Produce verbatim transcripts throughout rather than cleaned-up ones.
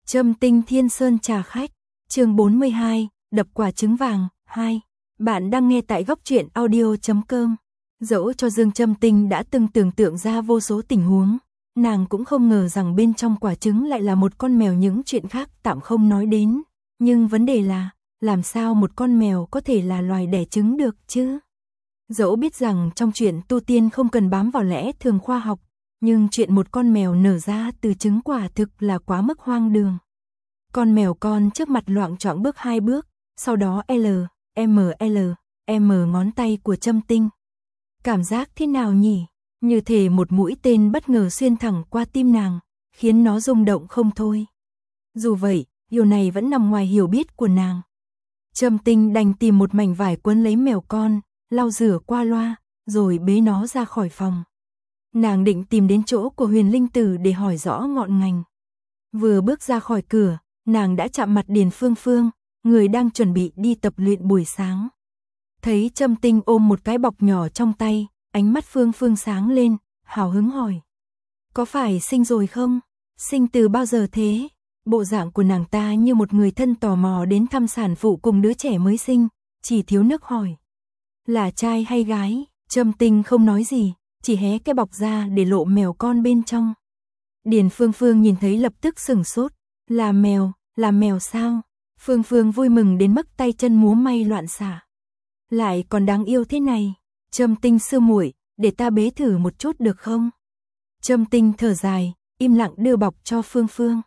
Trâm Tinh Thiên Sơn trà khách, chương bốn mươi hai, đập quả trứng vàng, hai. Bạn đang nghe tại góc truyện audio chấm com. Dẫu cho Dương Trâm Tinh đã từng tưởng tượng ra vô số tình huống, nàng cũng không ngờ rằng bên trong quả trứng lại là một con mèo, những chuyện khác tạm không nói đến. Nhưng vấn đề là, làm sao một con mèo có thể là loài đẻ trứng được chứ? Dẫu biết rằng trong chuyện tu tiên không cần bám vào lẽ thường khoa học, nhưng chuyện một con mèo nở ra từ trứng quả thực là quá mức hoang đường. Con mèo con trước mặt loạng choạng bước hai bước, sau đó L, M, L, M ngón tay của Trâm Tinh. Cảm giác thế nào nhỉ? Như thể một mũi tên bất ngờ xuyên thẳng qua tim nàng, khiến nó rung động không thôi. Dù vậy, điều này vẫn nằm ngoài hiểu biết của nàng. Trâm Tinh đành tìm một mảnh vải quấn lấy mèo con, lau rửa qua loa, rồi bế nó ra khỏi phòng. Nàng định tìm đến chỗ của Huyền Linh Tử để hỏi rõ ngọn ngành. Vừa bước ra khỏi cửa, nàng đã chạm mặt Điền Phương Phương, người đang chuẩn bị đi tập luyện buổi sáng. Thấy Trâm Tinh ôm một cái bọc nhỏ trong tay, ánh mắt Phương Phương sáng lên, hào hứng hỏi. Có phải sinh rồi không? Sinh từ bao giờ thế? Bộ dạng của nàng ta như một người thân tò mò đến thăm sản phụ cùng đứa trẻ mới sinh, chỉ thiếu nước hỏi. Là trai hay gái? Trâm Tinh không nói gì, chỉ hé cái bọc ra để lộ mèo con bên trong. Điền Phương Phương nhìn thấy lập tức sửng sốt. Là mèo, là mèo sao? Phương Phương vui mừng đến mức tay chân múa may loạn xạ. Lại còn đáng yêu thế này. Trâm Tinh sư muội, để ta bế thử một chút được không? Trâm Tinh thở dài, im lặng đưa bọc cho Phương Phương.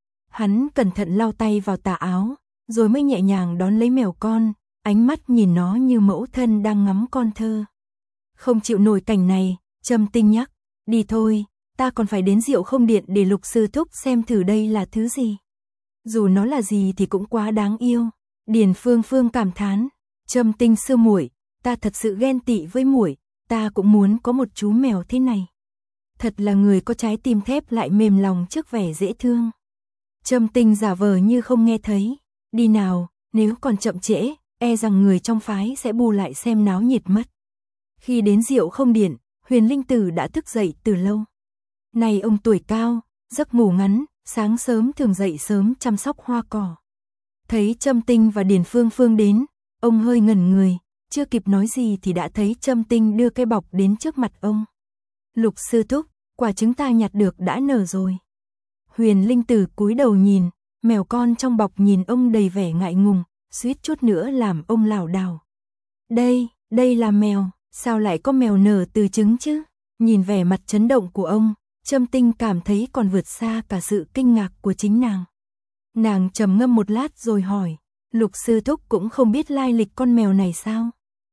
Hắn cẩn thận lau tay vào tà áo, rồi mới nhẹ nhàng đón lấy mèo con, ánh mắt nhìn nó như mẫu thân đang ngắm con thơ. Không chịu nổi cảnh này, Trâm Tinh nhắc, đi thôi, ta còn phải đến Diệu Không Điện để Lục sư thúc xem thử đây là thứ gì. Dù nó là gì thì cũng quá đáng yêu. Điền Phương Phương cảm thán, Trâm Tinh sư muội, ta thật sự ghen tị với muội, ta cũng muốn có một chú mèo thế này. Thật là người có trái tim thép lại mềm lòng trước vẻ dễ thương. Trâm Tinh giả vờ như không nghe thấy, đi nào, nếu còn chậm trễ, e rằng người trong phái sẽ bù lại xem náo nhiệt mất. Khi đến Diệu Không Điện, Huyền Linh Tử đã thức dậy từ lâu. Này ông tuổi cao, giấc ngủ ngắn, sáng sớm thường dậy sớm chăm sóc hoa cỏ. Thấy Trâm Tinh và Điền Phương Phương đến, ông hơi ngẩn người, chưa kịp nói gì thì đã thấy Trâm Tinh đưa cái bọc đến trước mặt ông. Lục sư thúc, quả trứng ta nhặt được đã nở rồi. Huyền Linh Tử cúi đầu nhìn, mèo con trong bọc nhìn ông đầy vẻ ngại ngùng, suýt chút nữa làm ông lảo đảo. Đây, đây là mèo, sao lại có mèo nở từ trứng chứ? Nhìn vẻ mặt chấn động của ông, Trâm Tinh cảm thấy còn vượt xa cả sự kinh ngạc của chính nàng. Nàng trầm ngâm một lát rồi hỏi, Lục sư thúc cũng không biết lai lịch con mèo này sao?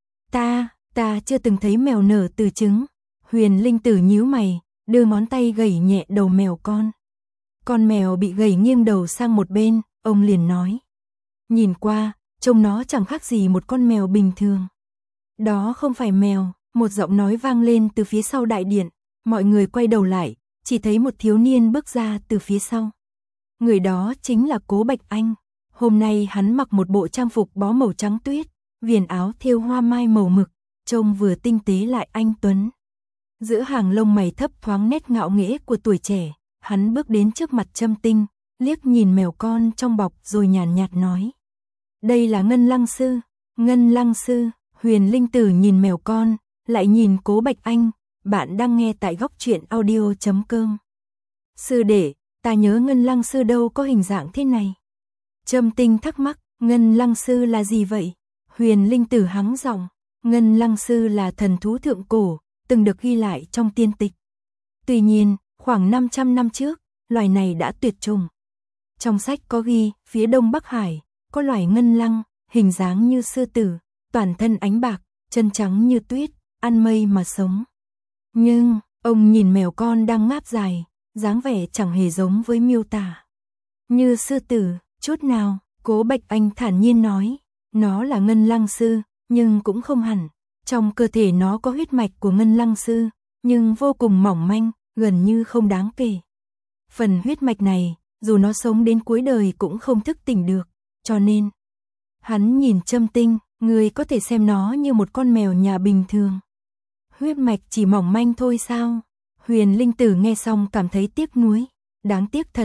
Ta, ta chưa từng thấy mèo nở từ trứng. Huyền Linh Tử nhíu mày, đưa ngón tay gẩy nhẹ đầu mèo con. Con mèo bị gẩy nghiêng đầu sang một bên, ông liền nói. Nhìn qua, trông nó chẳng khác gì một con mèo bình thường. Đó không phải mèo, một giọng nói vang lên từ phía sau đại điện. Mọi người quay đầu lại, chỉ thấy một thiếu niên bước ra từ phía sau. Người đó chính là Cố Bạch Anh. Hôm nay hắn mặc một bộ trang phục bó màu trắng tuyết, viền áo thêu hoa mai màu mực, trông vừa tinh tế lại anh tuấn. Giữa hàng lông mày thấp thoáng nét ngạo nghễ của tuổi trẻ, hắn bước đến trước mặt Trâm Tinh, liếc nhìn mèo con trong bọc rồi nhàn nhạt nói. Đây là Ngân Lăng Sư. Ngân Lăng Sư. Huyền Linh Tử nhìn mèo con, lại nhìn Cố Bạch Anh. Bạn đang nghe tại góc truyện audio chấm com. Sư đệ, ta nhớ Ngân Lăng Sư đâu có hình dạng thế này. Trâm Tinh thắc mắc, Ngân Lăng Sư là gì vậy? Huyền Linh Tử hắng giọng, Ngân Lăng Sư là thần thú thượng cổ, từng được ghi lại trong tiên tịch. Tuy nhiên, khoảng năm trăm năm trước, loài này đã tuyệt chủng. Trong sách có ghi, phía đông Bắc Hải, có loài ngân lăng, hình dáng như sư tử, toàn thân ánh bạc, chân trắng như tuyết, ăn mây mà sống. Nhưng, ông nhìn mèo con đang ngáp dài, dáng vẻ chẳng hề giống với miêu tả. Như sư tử, chút nào, Cố Bạch Anh thản nhiên nói, nó là Ngân Lăng Sư, nhưng cũng không hẳn. Trong cơ thể nó có huyết mạch của Ngân Lăng Sư, nhưng vô cùng mỏng manh, gần như không đáng kể. Phần huyết mạch này, dù nó sống đến cuối đời cũng không thức tỉnh được, cho nên. Hắn nhìn Trâm Tinh, người có thể xem nó như một con mèo nhà bình thường. Huyết mạch chỉ mỏng manh thôi sao? Huyền Linh Tử nghe xong cảm thấy tiếc nuối, đáng tiếc thật,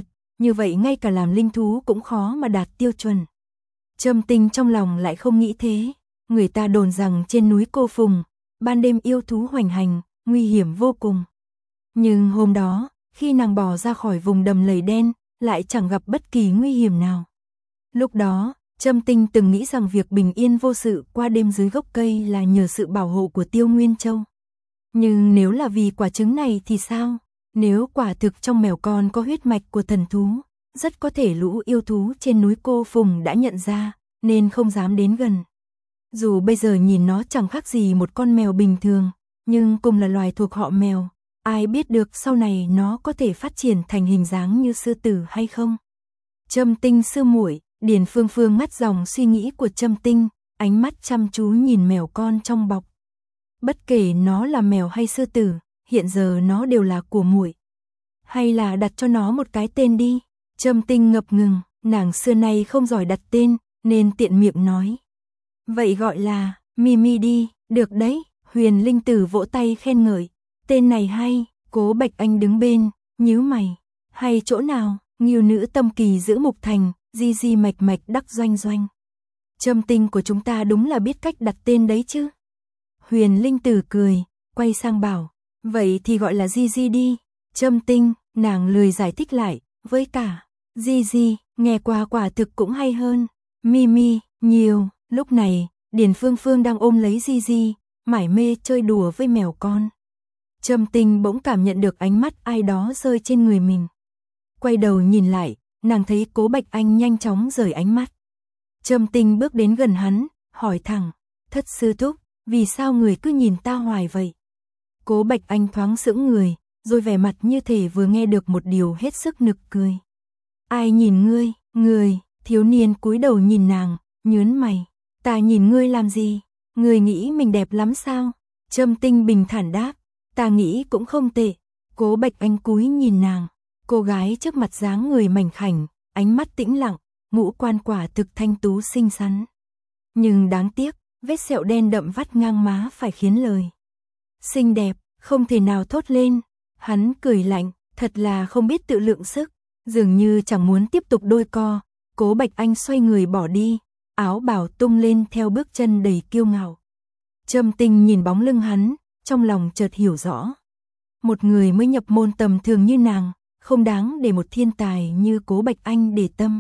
như vậy ngay cả làm linh thú cũng khó mà đạt tiêu chuẩn. Trâm Tinh trong lòng lại không nghĩ thế, người ta đồn rằng trên núi Cô Phùng, ban đêm yêu thú hoành hành, nguy hiểm vô cùng. Nhưng hôm đó, khi nàng bò ra khỏi vùng đầm lầy đen, lại chẳng gặp bất kỳ nguy hiểm nào. Lúc đó, Trâm Tinh từng nghĩ rằng việc bình yên vô sự qua đêm dưới gốc cây là nhờ sự bảo hộ của Tiêu Nguyên Châu. Nhưng nếu là vì quả trứng này thì sao? Nếu quả thực trong mèo con có huyết mạch của thần thú, rất có thể lũ yêu thú trên núi Cô Phùng đã nhận ra, nên không dám đến gần. Dù bây giờ nhìn nó chẳng khác gì một con mèo bình thường, nhưng cùng là loài thuộc họ mèo, ai biết được sau này nó có thể phát triển thành hình dáng như sư tử hay không? Trâm Tinh sư muội, Điền Phương Phương ngắt dòng suy nghĩ của Trâm Tinh, ánh mắt chăm chú nhìn mèo con trong bọc. Bất kể nó là mèo hay sư tử, hiện giờ nó đều là của muội. Hay là đặt cho nó một cái tên đi. Trâm Tinh ngập ngừng, nàng xưa nay không giỏi đặt tên, nên tiện miệng nói. Vậy gọi là Mimi đi, được đấy. Huyền Linh Tử vỗ tay khen ngợi, tên này hay. Cố Bạch Anh đứng bên, nhíu mày, hay chỗ nào? Ngưu nữ tâm kỳ giữ mục thành, di di mạch mạch đắc doanh doanh. Trâm Tinh của chúng ta đúng là biết cách đặt tên đấy chứ. Huyền Linh Tử cười, quay sang bảo, vậy thì gọi là Di Di đi. Trâm Tinh, nàng lười giải thích lại, với cả Di Di, nghe qua quả thực cũng hay hơn. Mimi, nhiều. Lúc này, Điền Phương Phương đang ôm lấy Di Di, mải mê chơi đùa với mèo con. Trâm Tinh bỗng cảm nhận được ánh mắt ai đó rơi trên người mình. Quay đầu nhìn lại, nàng thấy Cố Bạch Anh nhanh chóng rời ánh mắt. Trâm Tinh bước đến gần hắn, hỏi thẳng, thất sư thúc, vì sao người cứ nhìn ta hoài vậy? Cố Bạch Anh thoáng sững người, rồi vẻ mặt như thể vừa nghe được một điều hết sức nực cười. Ai nhìn ngươi? Người, thiếu niên cúi đầu nhìn nàng, nhớn mày. Ta nhìn ngươi làm gì? Ngươi nghĩ mình đẹp lắm sao? Trâm Tinh bình thản đáp, ta nghĩ cũng không tệ. Cố Bạch Anh cúi nhìn nàng, cô gái trước mặt dáng người mảnh khảnh, ánh mắt tĩnh lặng, ngũ quan quả thực thanh tú xinh xắn. Nhưng đáng tiếc, vết sẹo đen đậm vắt ngang má phải khiến lời xinh đẹp không thể nào thốt lên. Hắn cười lạnh, thật là không biết tự lượng sức, dường như chẳng muốn tiếp tục đôi co. Cố Bạch Anh xoay người bỏ đi, áo bào tung lên theo bước chân đầy kiêu ngạo. Trâm Tinh nhìn bóng lưng hắn, trong lòng chợt hiểu rõ. Một người mới nhập môn tầm thường như nàng, không đáng để một thiên tài như Cố Bạch Anh để tâm.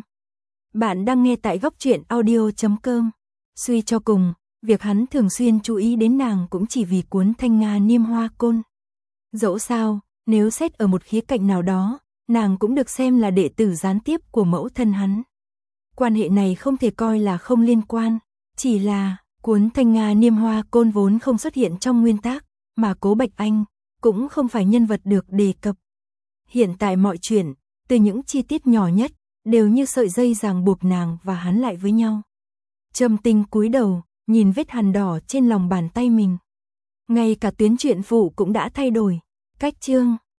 Bạn đang nghe tại góc truyện audio chấm com. Suy cho cùng, việc hắn thường xuyên chú ý đến nàng cũng chỉ vì cuốn Thanh Nga Niêm Hoa Côn. Dẫu sao, nếu xét ở một khía cạnh nào đó, nàng cũng được xem là đệ tử gián tiếp của mẫu thân hắn. Quan hệ này không thể coi là không liên quan, chỉ là cuốn Thanh Nga Niêm Hoa Côn vốn không xuất hiện trong nguyên tác, mà Cố Bạch Anh cũng không phải nhân vật được đề cập. Hiện tại mọi chuyện, từ những chi tiết nhỏ nhất, đều như sợi dây ràng buộc nàng và hắn lại với nhau. Trâm Tinh cúi đầu, nhìn vết hằn đỏ trên lòng bàn tay mình. Ngay cả tuyến truyện phụ cũng đã thay đổi. Cách chương